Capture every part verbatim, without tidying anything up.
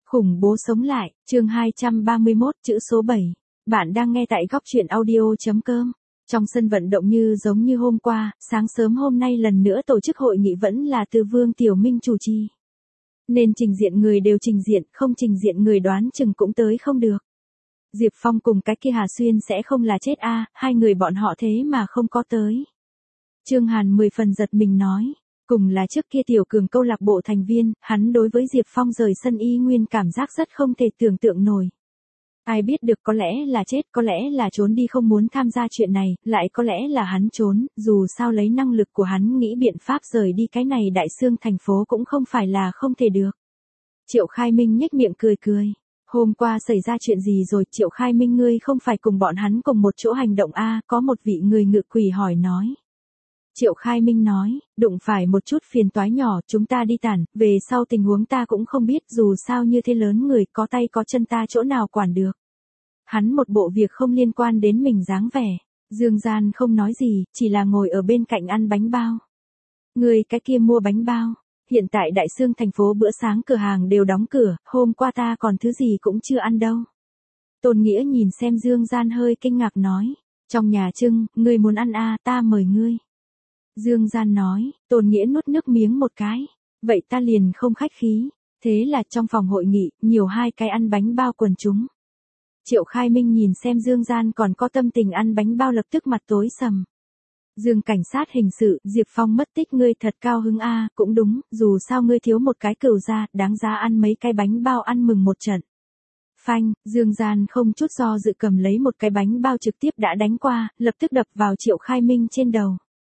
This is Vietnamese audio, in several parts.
Khủng bố sống lại, chương hai trăm ba mươi mốt, chữ số bảy. Bạn đang nghe tại góc truyện audio.com. Trong sân vận động như giống như hôm qua, sáng sớm hôm nay lần nữa tổ chức hội nghị vẫn là từ Vương Tiểu Minh chủ trì. Nên trình diện người đều trình diện, không trình diện người đoán chừng cũng tới không được. Diệp Phong cùng cái kia Hà Xuyên sẽ không là chết a, hai người bọn họ thế mà không có tới. Trương Hàn mười phần giật mình nói. Cùng là trước kia tiểu cường câu lạc bộ thành viên, hắn đối với Diệp Phong rời sân y nguyên cảm giác rất không thể tưởng tượng nổi. Ai biết được, có lẽ là chết, có lẽ là trốn đi không muốn tham gia chuyện này, lại có lẽ là hắn trốn, dù sao lấy năng lực của hắn nghĩ biện pháp rời đi cái này đại xương thành phố cũng không phải là không thể được. Triệu Khai Minh nhếch miệng cười cười. Hôm qua xảy ra chuyện gì rồi? Triệu Khai Minh, ngươi không phải cùng bọn hắn cùng một chỗ hành động a? Có một vị người ngự quỷ hỏi nói. Triệu Khai Minh nói, đụng phải một chút phiền toái nhỏ, chúng ta đi tản, về sau tình huống ta cũng không biết, dù sao như thế lớn người, có tay có chân ta chỗ nào quản được. Hắn một bộ việc không liên quan đến mình dáng vẻ. Dương Gian không nói gì, chỉ là ngồi ở bên cạnh ăn bánh bao. Người cái kia mua bánh bao. Hiện tại đại xương thành phố bữa sáng cửa hàng đều đóng cửa, hôm qua ta còn thứ gì cũng chưa ăn đâu. Tôn Nghĩa nhìn xem Dương Gian hơi kinh ngạc nói, trong nhà Trưng, ngươi muốn ăn a, ta mời ngươi. Dương Gian nói, Tôn Nghĩa nuốt nước miếng một cái, vậy ta liền không khách khí. Thế là trong phòng hội nghị, nhiều hai cái ăn bánh bao quần chúng. Triệu Khai Minh nhìn xem Dương Gian còn có tâm tình ăn bánh bao lập tức mặt tối sầm. Dương cảnh sát hình sự, Diệp Phong mất tích, ngươi thật cao hứng a, cũng đúng, dù sao ngươi thiếu một cái cừu ra, đáng giá ăn mấy cái bánh bao ăn mừng một trận. Phanh, Dương Gian không chút do dự cầm lấy một cái bánh bao trực tiếp đã đánh qua, lập tức đập vào Triệu Khai Minh trên đầu.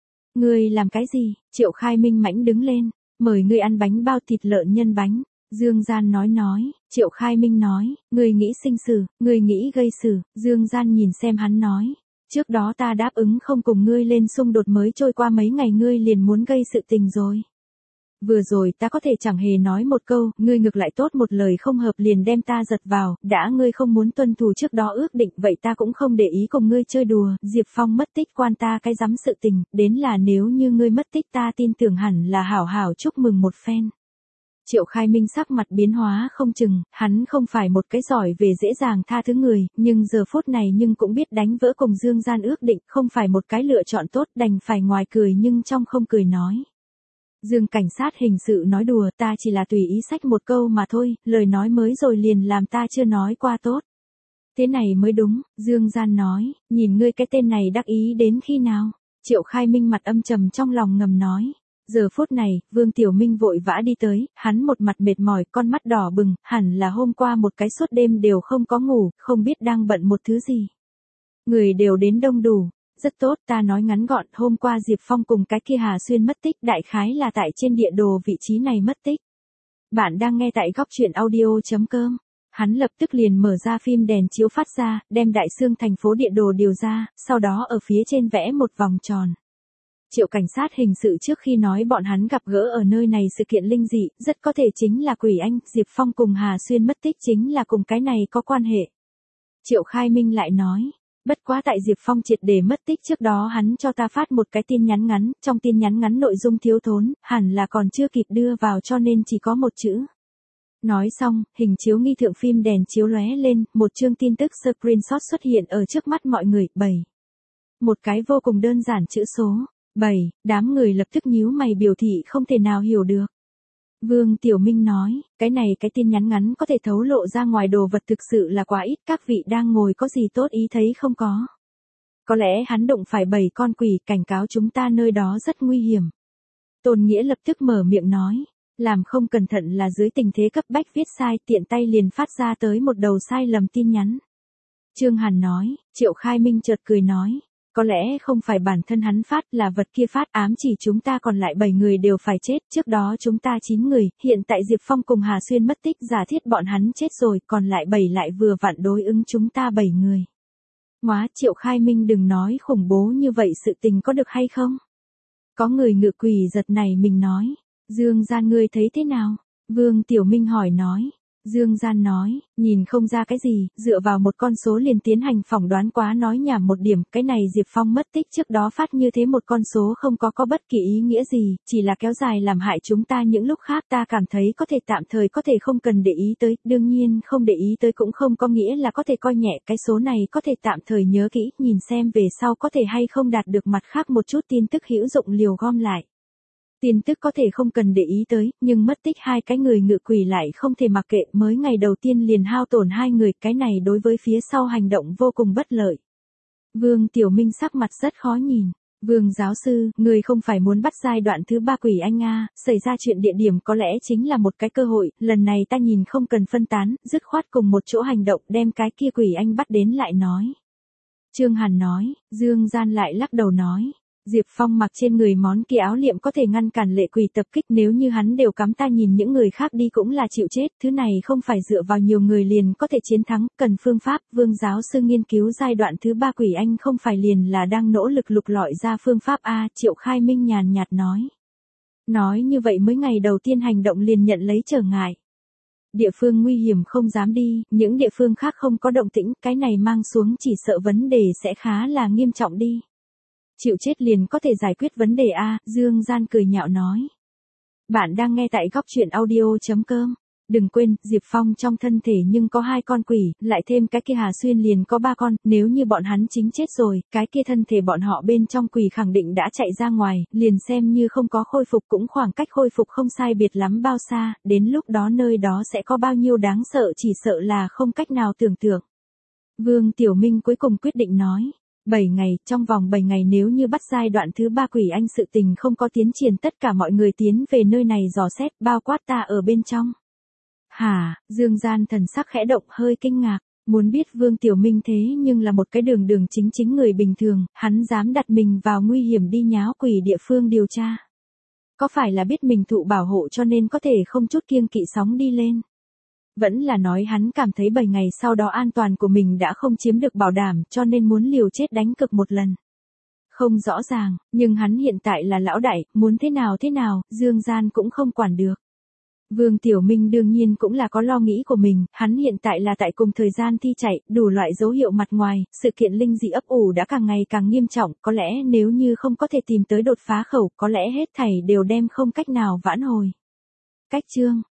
Ngươi làm cái gì? Triệu Khai Minh mãnh đứng lên, mời ngươi ăn bánh bao thịt lợn nhân bánh. Dương Gian nói nói, Triệu Khai Minh nói, ngươi nghĩ sinh sự, ngươi nghĩ gây sự. Dương Gian nhìn xem hắn nói, trước đó ta đáp ứng không cùng ngươi lên xung đột, mới trôi qua mấy ngày ngươi liền muốn gây sự tình rồi. Vừa rồi ta có thể chẳng hề nói một câu, ngươi ngược lại tốt một lời không hợp liền đem ta giật vào, đã ngươi không muốn tuân thủ trước đó ước định, vậy ta cũng không để ý cùng ngươi chơi đùa. Diệp Phong mất tích quan ta cái dám sự tình, đến là nếu như ngươi mất tích ta tin tưởng hẳn là hảo hảo chúc mừng một phen. Triệu Khai Minh sắc mặt biến hóa không chừng, hắn không phải một cái giỏi về dễ dàng tha thứ người, nhưng giờ phút này nhưng cũng biết đánh vỡ cùng Dương Gian ước định, không phải một cái lựa chọn tốt, đành phải ngoài cười nhưng trong không cười nói. Dương cảnh sát hình sự nói đùa, ta chỉ là tùy ý xách một câu mà thôi, lời nói mới rồi liền làm ta chưa nói qua tốt. Thế này mới đúng, Dương Gian nói, nhìn ngươi cái tên này đắc ý đến khi nào? Triệu Khai Minh mặt âm trầm trong lòng ngầm nói. Giờ phút này, Vương Tiểu Minh vội vã đi tới, hắn một mặt mệt mỏi, con mắt đỏ bừng, hẳn là hôm qua một cái suốt đêm đều không có ngủ, không biết đang bận một thứ gì. Người đều đến đông đủ. Rất tốt, ta nói ngắn gọn, hôm qua Diệp Phong cùng cái kia Hà Xuyên mất tích, đại khái là tại trên địa đồ vị trí này mất tích. Bạn đang nghe tại góc truyện audio.com. Hắn lập tức liền mở ra phim đèn chiếu phát ra, đem đại xương thành phố địa đồ điều ra, sau đó ở phía trên vẽ một vòng tròn. Triệu cảnh sát hình sự trước khi nói bọn hắn gặp gỡ ở nơi này sự kiện linh dị, rất có thể chính là Quỷ Anh, Diệp Phong cùng Hà Xuyên mất tích chính là cùng cái này có quan hệ. Triệu Khai Minh lại nói. Bất quá tại Diệp Phong triệt để mất tích trước đó hắn cho ta phát một cái tin nhắn ngắn, trong tin nhắn ngắn nội dung thiếu thốn, hẳn là còn chưa kịp đưa vào cho nên chỉ có một chữ. Nói xong, hình chiếu nghi thượng phim đèn chiếu lóe lên, một chương tin tức screenshot xuất hiện ở trước mắt mọi người, bảy. Một cái vô cùng đơn giản chữ số, bảy, đám người lập tức nhíu mày biểu thị không thể nào hiểu được. Vương Tiểu Minh nói, cái này cái tin nhắn ngắn có thể thấu lộ ra ngoài đồ vật thực sự là quá ít, các vị đang ngồi có gì tốt ý thấy không có. Có lẽ hắn đụng phải bảy con quỷ, cảnh cáo chúng ta nơi đó rất nguy hiểm. Tôn Nghĩa lập tức mở miệng nói, làm không cẩn thận là dưới tình thế cấp bách viết sai, tiện tay liền phát ra tới một đầu sai lầm tin nhắn. Trương Hàn nói, Triệu Khai Minh chợt cười nói. Có lẽ không phải bản thân hắn phát, là vật kia phát, ám chỉ chúng ta còn lại bảy người đều phải chết, trước đó chúng ta chín người, hiện tại Diệp Phong cùng Hà Xuyên mất tích, giả thiết bọn hắn chết rồi, còn lại bảy lại vừa vặn đối ứng chúng ta bảy người. Ngoá, Triệu Khai Minh đừng nói khủng bố như vậy, sự tình có được hay không? Có người ngự quỷ giật này mình nói, Dương Gian ngươi thấy thế nào? Vương Tiểu Minh hỏi nói, Dương Gian nói, nhìn không ra cái gì, dựa vào một con số liền tiến hành phỏng đoán quá nói nhảm một điểm, cái này Diệp Phong mất tích trước đó phát như thế một con số không có có bất kỳ ý nghĩa gì, chỉ là kéo dài làm hại chúng ta những lúc khác ta cảm thấy có thể tạm thời có thể không cần để ý tới, đương nhiên không để ý tới cũng không có nghĩa là có thể coi nhẹ, cái số này có thể tạm thời nhớ kỹ, nhìn xem về sau có thể hay không đạt được mặt khác một chút tin tức hữu dụng liều gom lại. Tin tức có thể không cần để ý tới, nhưng mất tích hai cái người ngự quỷ lại không thể mặc kệ, mới ngày đầu tiên liền hao tổn hai người, cái này đối với phía sau hành động vô cùng bất lợi. Vương Tiểu Minh sắc mặt rất khó nhìn. Vương giáo sư, người không phải muốn bắt giai đoạn thứ ba quỷ anh a, xảy ra chuyện địa điểm có lẽ chính là một cái cơ hội, lần này ta nhìn không cần phân tán, dứt khoát cùng một chỗ hành động đem cái kia quỷ anh bắt đến lại nói. Trương Hàn nói, Dương Gian lại lắc đầu nói. Diệp Phong mặc trên người món kia áo liệm có thể ngăn cản lệ quỷ tập kích, nếu như hắn đều cắm ta nhìn những người khác đi cũng là chịu chết, thứ này không phải dựa vào nhiều người liền có thể chiến thắng, cần phương pháp, Vương giáo sư nghiên cứu giai đoạn thứ ba quỷ anh không phải liền là đang nỗ lực lục lọi ra phương pháp a, Triệu Khai Minh nhàn nhạt nói. Nói như vậy mới ngày đầu tiên hành động liền nhận lấy trở ngại. Địa phương nguy hiểm không dám đi, những địa phương khác không có động tĩnh, cái này mang xuống chỉ sợ vấn đề sẽ khá là nghiêm trọng đi. Chịu chết liền có thể giải quyết vấn đề a, Dương Gian cười nhạo nói. Bạn đang nghe tại góc truyện audio chấm com. Đừng quên, Diệp Phong trong thân thể nhưng có hai con quỷ, lại thêm cái kia Hà Xuyên liền có ba con, nếu như bọn hắn chính chết rồi, cái kia thân thể bọn họ bên trong quỷ khẳng định đã chạy ra ngoài, liền xem như không có khôi phục cũng khoảng cách khôi phục không sai biệt lắm bao xa, đến lúc đó nơi đó sẽ có bao nhiêu đáng sợ chỉ sợ là không cách nào tưởng tượng. Vương Tiểu Minh cuối cùng quyết định nói. bảy ngày, trong vòng bảy ngày nếu như bắt giai đoạn thứ ba quỷ anh sự tình không có tiến triển tất cả mọi người tiến về nơi này dò xét, bao quát ta ở bên trong. Hả, Dương Gian thần sắc khẽ động hơi kinh ngạc, muốn biết Vương Tiểu Minh thế nhưng là một cái đường đường chính chính người bình thường, hắn dám đặt mình vào nguy hiểm đi nháo quỷ địa phương điều tra. Có phải là biết mình thụ bảo hộ cho nên có thể không chút kiêng kỵ sóng đi lên? Vẫn là nói hắn cảm thấy bảy ngày sau đó an toàn của mình đã không chiếm được bảo đảm cho nên muốn liều chết đánh cực một lần. Không rõ ràng, nhưng hắn hiện tại là lão đại, muốn thế nào thế nào, Dương Gian cũng không quản được. Vương Tiểu Minh đương nhiên cũng là có lo nghĩ của mình, hắn hiện tại là tại cùng thời gian thi chạy, đủ loại dấu hiệu mặt ngoài, sự kiện linh dị ấp ủ đã càng ngày càng nghiêm trọng, có lẽ nếu như không có thể tìm tới đột phá khẩu, có lẽ hết thảy đều đem không cách nào vãn hồi. Cách chương